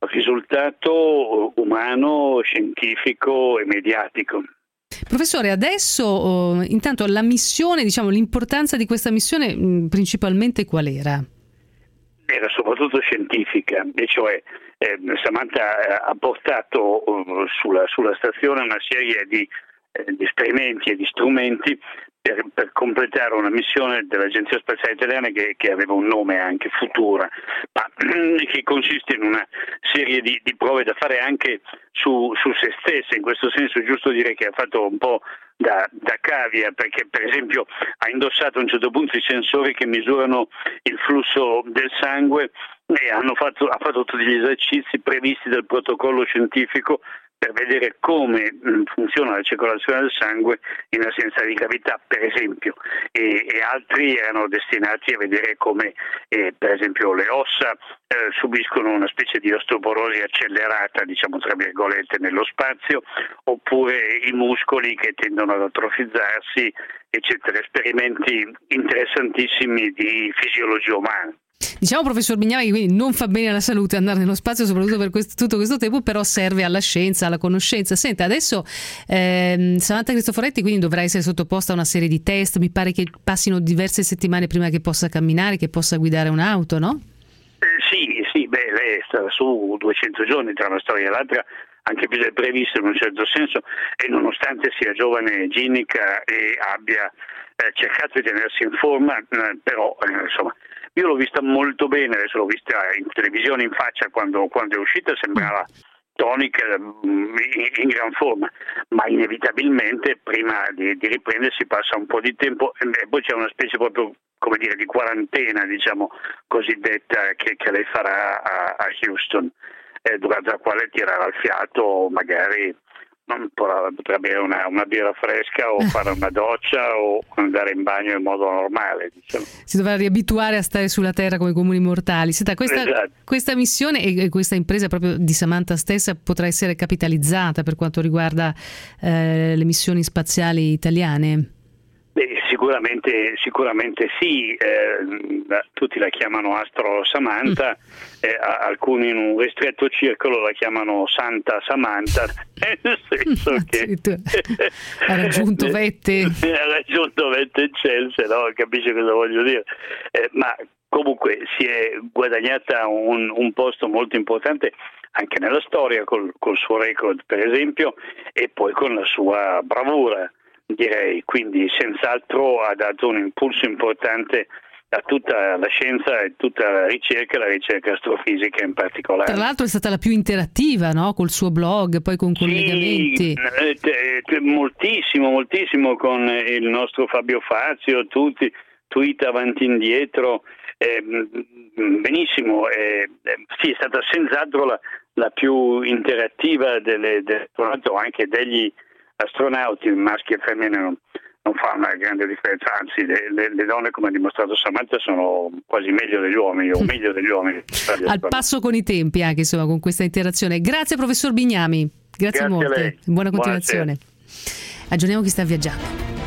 Speaker 18: risultato umano, scientifico e mediatico.
Speaker 3: Professore, adesso oh, intanto la missione, diciamo l'importanza di questa missione mh, principalmente qual era?
Speaker 18: Era soprattutto scientifica, e cioè eh, Samantha ha portato uh, sulla, sulla stazione una serie di, eh, di esperimenti e di strumenti per, per completare una missione dell'Agenzia Spaziale Italiana che, che aveva un nome anche, Futura, ma che consiste in una serie di, di prove da fare anche su, su se stessa. In questo senso è giusto dire che ha fatto un po' da, da cavia, perché per esempio ha indossato a un certo punto i sensori che misurano il flusso del sangue e hanno fatto, ha fatto tutti gli esercizi previsti dal protocollo scientifico per vedere come funziona la circolazione del sangue in assenza di gravità, per esempio, e, e altri erano destinati a vedere come, eh, per esempio, le ossa eh, subiscono una specie di osteoporosi accelerata, diciamo tra virgolette, nello spazio, oppure i muscoli che tendono ad atrofizzarsi, eccetera. Esperimenti interessantissimi di fisiologia umana.
Speaker 3: Diciamo, professor Bignami, che quindi non fa bene alla salute andare nello spazio, soprattutto per questo, tutto questo tempo, però serve alla scienza, alla conoscenza. Senta, adesso ehm, Samantha Cristoforetti quindi dovrà essere sottoposta a una serie di test, mi pare che passino diverse settimane prima che possa camminare, che possa guidare un'auto, no?
Speaker 18: Eh, sì, sì, beh, lei sta su duecento giorni tra una storia e l'altra, anche più del previsto in un certo senso, e nonostante sia giovane, ginica e abbia eh, cercato di tenersi in forma, eh, però eh, insomma, io l'ho vista molto bene, adesso l'ho vista in televisione in faccia quando, quando è uscita, sembrava tonica, in gran forma, ma inevitabilmente prima di, di riprendersi passa un po' di tempo e poi c'è una specie proprio, come dire, di quarantena, diciamo, cosiddetta, che, che lei farà a, a Houston, eh, durante la quale tirerà il fiato, magari potrebbe avere una, una birra fresca o fare una doccia o andare in bagno in modo normale, diciamo.
Speaker 3: Si dovrà riabituare a stare sulla terra come comuni mortali. Senta, questa, esatto. questa missione e questa impresa proprio di Samantha stessa potrà essere capitalizzata per quanto riguarda eh, le missioni spaziali italiane?
Speaker 18: Beh, sicuramente, sicuramente sì, eh, tutti la chiamano Astro Samantha, eh, alcuni in un ristretto circolo la chiamano Santa Samantha, nel senso che
Speaker 3: ha raggiunto vette
Speaker 18: ha raggiunto vette eccelse, no? Capisce cosa voglio dire? Eh, ma comunque si è guadagnata un, un posto molto importante anche nella storia col, col suo record, per esempio, e poi con la sua bravura, direi, quindi senz'altro ha dato un impulso importante a tutta la scienza e tutta la ricerca, la ricerca astrofisica in particolare.
Speaker 3: Tra l'altro è stata la più interattiva, no? Col suo blog, poi con collegamenti.
Speaker 18: Sì, moltissimo, moltissimo con il nostro Fabio Fazio, tutti, tweet avanti e indietro, eh, benissimo, eh, sì, è stata senz'altro la, la più interattiva delle, delle, anche degli astronauti, maschi e femmine, non, non fa una grande differenza, anzi le, le, le donne, come ha dimostrato Samantha, sono quasi meglio degli uomini o meglio degli uomini.
Speaker 3: Al passo con i tempi anche, insomma, con questa interazione. Grazie professor Bignami, grazie, grazie molte, buona continuazione. Buonasera. Aggiorniamo chi sta viaggiando.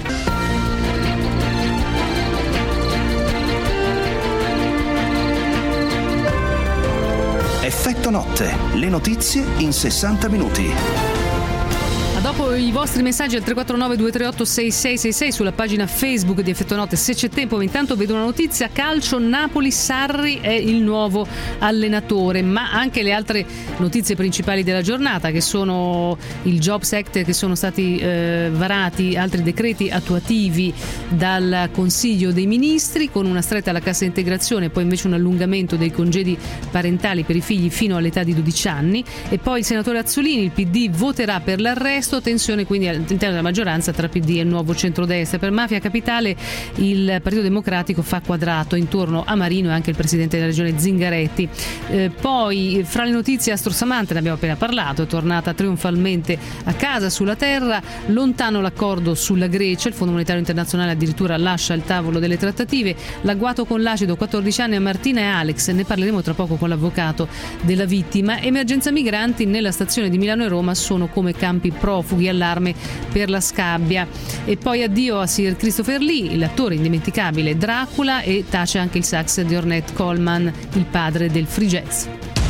Speaker 1: Effetto notte, le notizie in sessanta minuti.
Speaker 3: Dopo i vostri messaggi al tre quattro nove due tre otto sei sei sei sei sulla pagina Facebook di Effetto Notte, se c'è tempo. Intanto vedo una notizia: calcio, Napoli, Sarri è il nuovo allenatore, ma anche le altre notizie principali della giornata, che sono il Jobs Act, che sono stati eh, varati altri decreti attuativi dal Consiglio dei Ministri, con una stretta alla cassa integrazione, poi invece un allungamento dei congedi parentali per i figli fino all'età di dodici anni, e poi il senatore Azzolini, il P D voterà per l'arresto. Tensione quindi all'interno della maggioranza tra P D e il nuovo centrodestra. Per Mafia Capitale il Partito Democratico fa quadrato intorno a Marino e anche il presidente della regione Zingaretti. Eh, poi fra le notizie Astro Samantha, ne abbiamo appena parlato, è tornata trionfalmente a casa sulla terra, lontano l'accordo sulla Grecia, il Fondo Monetario Internazionale addirittura lascia il tavolo delle trattative, l'agguato con l'acido, quattordici anni a Martina e Alex, ne parleremo tra poco con l'avvocato della vittima. Emergenza migranti nella stazione di Milano e Roma sono come campi profughi, allarme per la scabbia. E poi addio a Sir Christopher Lee, l'attore indimenticabile Dracula, e tace anche il sax di Ornette Coleman, il padre del free jazz.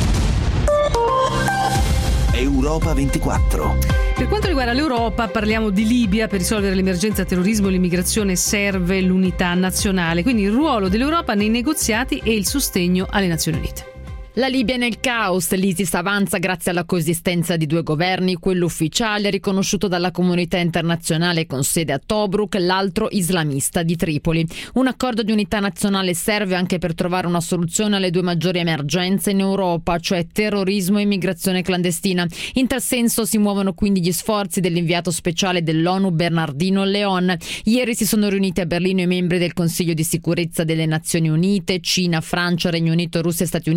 Speaker 1: Europa ventiquattro.
Speaker 3: Per quanto riguarda l'Europa, parliamo di Libia. Per risolvere l'emergenza terrorismo e l'immigrazione serve l'unità nazionale, quindi il ruolo dell'Europa nei negoziati e il sostegno alle Nazioni Unite.
Speaker 16: La Libia è nel caos, l'ISIS avanza grazie alla coesistenza di due governi, quello ufficiale riconosciuto dalla comunità internazionale con sede a Tobruk, l'altro islamista di Tripoli. Un accordo di unità nazionale serve anche per trovare una soluzione alle due maggiori emergenze in Europa, cioè terrorismo e immigrazione clandestina. In tal senso si muovono quindi gli sforzi dell'inviato speciale dell'ONU Bernardino Leon. Ieri si sono riuniti a Berlino i membri del Consiglio di sicurezza delle Nazioni Unite, Cina, Francia, Regno Unito, Russia e Stati Uniti,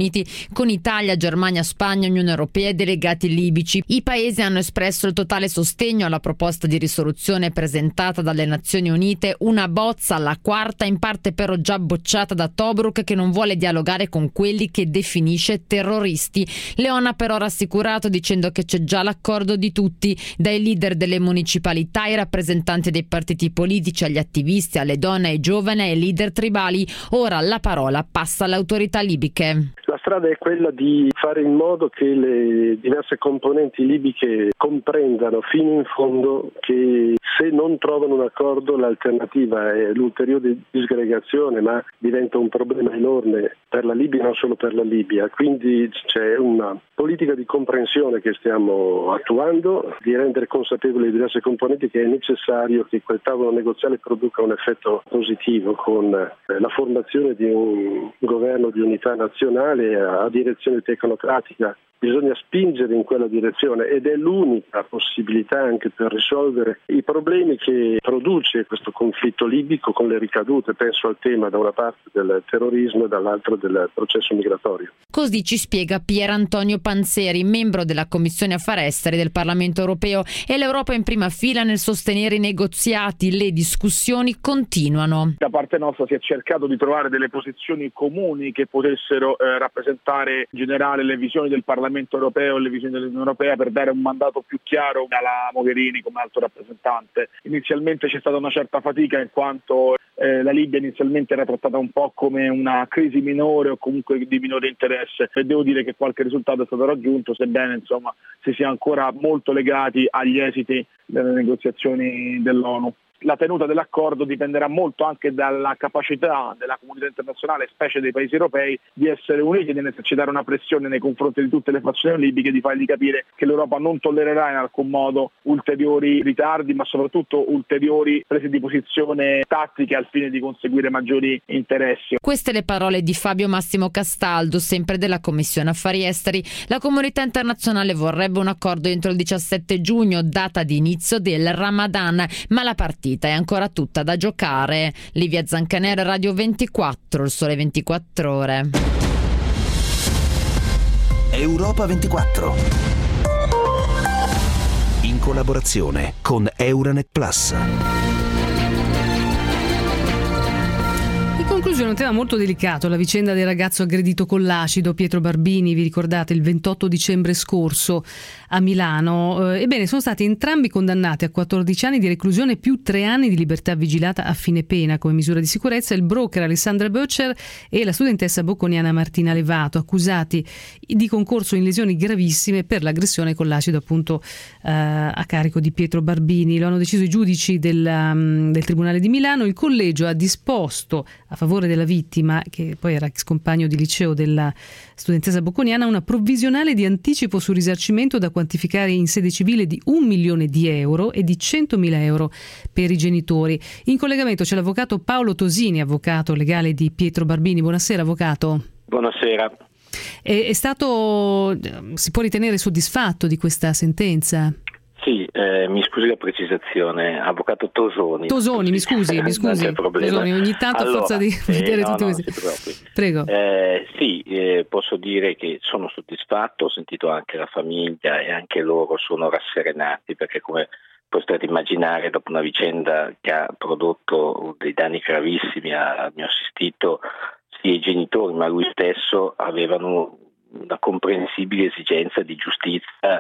Speaker 5: con Italia, Germania, Spagna, Unione Europea e delegati libici. I paesi hanno espresso il totale sostegno alla proposta di risoluzione presentata dalle Nazioni Unite, una bozza, la quarta, in parte però già bocciata da Tobruk, che non vuole dialogare con quelli che definisce terroristi. Leon ha però rassicurato dicendo che c'è già l'accordo di tutti, dai leader delle municipalità ai rappresentanti dei partiti politici, agli attivisti, alle donne, ai giovani, ai leader tribali. Ora la parola passa alle autorità libiche.
Speaker 19: La strada è quella di fare in modo che le diverse componenti libiche comprendano fino in fondo che se non trovano un accordo l'alternativa è l'ulteriore disgregazione, ma diventa un problema enorme per la Libia e non solo per la Libia. Quindi c'è una politica di comprensione che stiamo attuando, di rendere consapevoli le diverse componenti che è necessario che quel tavolo negoziale produca un effetto positivo con la formazione di un governo di unità nazionale a direzione tecnocratica. Bisogna spingere in quella direzione ed è l'unica possibilità anche per risolvere i problemi che produce questo conflitto libico con le ricadute. Penso al tema da una parte del terrorismo e dall'altra del processo migratorio.
Speaker 5: Così ci spiega Pier Antonio Panzeri, membro della Commissione Affari Esteri del Parlamento Europeo, e l'Europa in prima fila nel sostenere i negoziati. Le discussioni continuano.
Speaker 20: Da parte nostra si è cercato di trovare delle posizioni comuni che potessero eh, rappresentare in generale le visioni del Parlamento Europeo e le visioni dell'Unione Europea per dare un mandato più chiaro alla Mogherini come alto rappresentante. Inizialmente c'è stata una certa fatica in quanto eh, la Libia inizialmente era trattata un po' come una crisi minore o comunque di minore interesse, e devo dire che qualche risultato è stato raggiunto, sebbene insomma si sia ancora molto legati agli esiti delle negoziazioni dell'ONU. La tenuta dell'accordo dipenderà molto anche dalla capacità della comunità internazionale, specie dei paesi europei, di essere uniti e di esercitare una pressione nei confronti di tutte le fazioni libiche, di fargli capire che l'Europa non tollererà in alcun modo ulteriori ritardi, ma soprattutto ulteriori prese di posizione tattiche al fine di conseguire maggiori interessi.
Speaker 5: Queste le parole di Fabio Massimo Castaldo, sempre della Commissione Affari Esteri. La comunità internazionale vorrebbe un accordo entro il diciassette giugno, data di inizio del Ramadan, ma la partita è ancora tutta da giocare. Livia Zancanera, Radio ventiquattro, il Sole ventiquattro Ore.
Speaker 1: Europa ventiquattro, in collaborazione con Euronet Plus.
Speaker 3: In conclusione, un tema molto delicato, la vicenda del ragazzo aggredito con l'acido, Pietro Barbini, vi ricordate, il ventotto dicembre scorso a Milano. Ebbene, sono stati entrambi condannati a quattordici anni di reclusione più tre anni di libertà vigilata a fine pena come misura di sicurezza il broker Alessandra Böttcher e la studentessa bocconiana Martina Levato, accusati di concorso in lesioni gravissime per l'aggressione con l'acido appunto eh, a carico di Pietro Barbini. Lo hanno deciso i giudici del, um, del Tribunale di Milano. Il collegio ha disposto a favore della vittima, che poi era ex compagno di liceo della studentessa bocconiana, una provvisionale di anticipo sul risarcimento da quantificare in sede civile di un milione di euro e di centomila euro per i genitori. In collegamento c'è l'avvocato Paolo Tosini, avvocato legale di Pietro Barbini. Buonasera, avvocato.
Speaker 21: Buonasera.
Speaker 3: È, è stato, si può ritenere soddisfatto di questa sentenza?
Speaker 21: Sì, eh, mi scusi la precisazione, avvocato Tosoni.
Speaker 3: Tosoni, mi scusi, mi scusi. Tosoni, ogni tanto allora, a forza di vedere eh, no, tutti
Speaker 21: no,
Speaker 3: questi. Prego.
Speaker 21: Eh, sì, eh, posso dire che sono soddisfatto, ho sentito anche la famiglia e anche loro sono rasserenati, perché come potrete immaginare, dopo una vicenda che ha prodotto dei danni gravissimi al mio assistito, sia i genitori ma lui stesso avevano una comprensibile esigenza di giustizia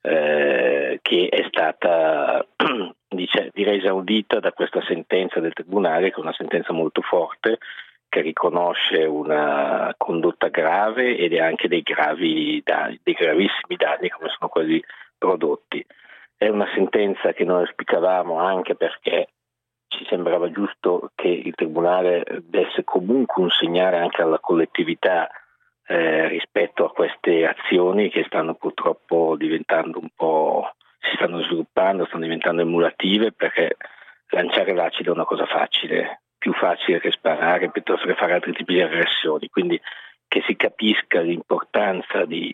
Speaker 21: Eh, che è stata dice, direi esaudita da questa sentenza del Tribunale, che è una sentenza molto forte, che riconosce una condotta grave ed è anche dei gravi danni, dei gravissimi danni come sono quelli prodotti. È una sentenza che noi auspicavamo anche perché ci sembrava giusto che il Tribunale desse comunque un segnale anche alla collettività Eh, rispetto a queste azioni che stanno purtroppo diventando un po', si stanno sviluppando, stanno diventando emulative, perché lanciare l'acido è una cosa facile, più facile che sparare piuttosto che fare altri tipi di aggressioni, quindi che si capisca l'importanza di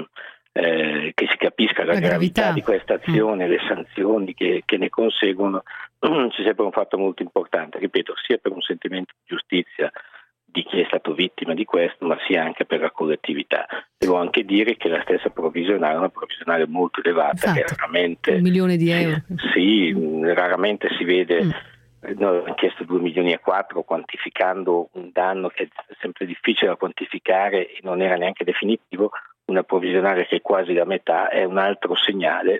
Speaker 21: eh, che si capisca la, la gravità. gravità di questa azione, mm. le sanzioni che, che ne conseguono, ci sembra un fatto molto importante, ripeto, sia per un sentimento di giustizia di chi è stato vittima di questo, ma sia anche per la collettività. Devo anche dire che la stessa provvisionale è una provvisionale molto elevata. Infatti, che raramente
Speaker 3: un milione di euro.
Speaker 21: Sì, raramente si vede. Mm. Noi abbiamo chiesto due milioni e quattro, quantificando un danno che è sempre difficile da quantificare e non era neanche definitivo. Una provvisionale che è quasi la metà è un altro segnale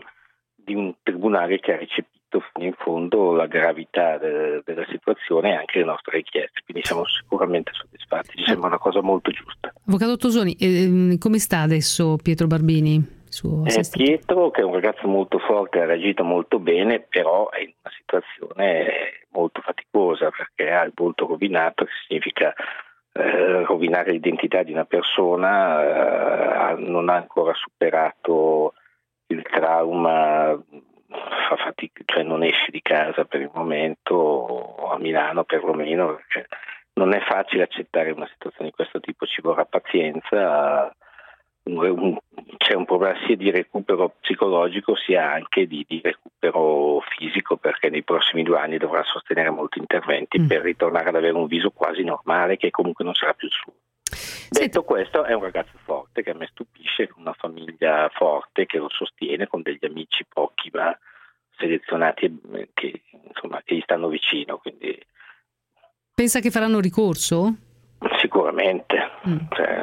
Speaker 21: di un tribunale che ha recepito fino in fondo la gravità de- della situazione e anche le nostre richieste, quindi siamo sicuramente soddisfatti, ci sembra una cosa molto giusta.
Speaker 3: Avvocato Tosoni, eh, come sta adesso Pietro Barbini? Suo
Speaker 21: eh, Pietro, che è un ragazzo molto forte, ha reagito molto bene, però è in una situazione molto faticosa perché ha il volto rovinato, che significa eh, rovinare l'identità di una persona, eh, non ha ancora superato il trauma, fa fatica, cioè non esce di casa per il momento, a Milano perlomeno, perché non è facile accettare una situazione di questo tipo, ci vorrà pazienza, un, un, c'è un problema sia di recupero psicologico sia anche di, di recupero fisico, perché nei prossimi due anni dovrà sostenere molti interventi mm. per ritornare ad avere un viso quasi normale, che comunque non sarà più il suo. Detto questo, è un ragazzo forte che a me stupisce, con una famiglia forte che lo sostiene, con degli amici pochi ma selezionati che insomma che gli stanno vicino. Quindi
Speaker 3: pensa che faranno ricorso?
Speaker 21: Sicuramente. Mm. Cioè,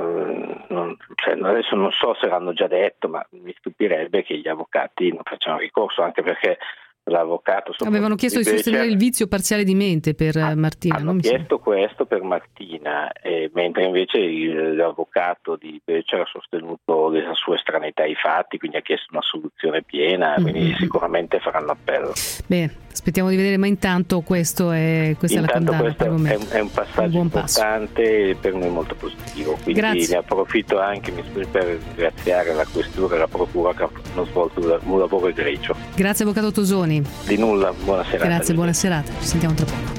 Speaker 21: non, cioè, adesso non so se l'hanno già detto, ma mi stupirebbe che gli avvocati non facciano ricorso, anche perché l'avvocato
Speaker 3: avevano chiesto di sostenere il vizio parziale di mente per ah, Martina.
Speaker 21: Hanno
Speaker 3: non
Speaker 21: chiesto questo per Martina, eh, mentre invece il, l'avvocato di Becer ha sostenuto la sua estraneità ai fatti, quindi ha chiesto una soluzione piena, quindi mm-hmm. sicuramente faranno appello.
Speaker 3: Bene, aspettiamo di vedere, ma intanto questo è, questa
Speaker 21: intanto
Speaker 3: è la condanna.
Speaker 21: Questo
Speaker 3: per
Speaker 21: è, un, è un passaggio un importante e per noi molto positivo, quindi Grazie. Ne approfitto anche per ringraziare la questura e la procura che hanno svolto un lavoro egregio.
Speaker 3: Grazie avvocato Tosoni.
Speaker 21: Di nulla, buona serata.
Speaker 3: Grazie, buona serata. Ci sentiamo tra poco.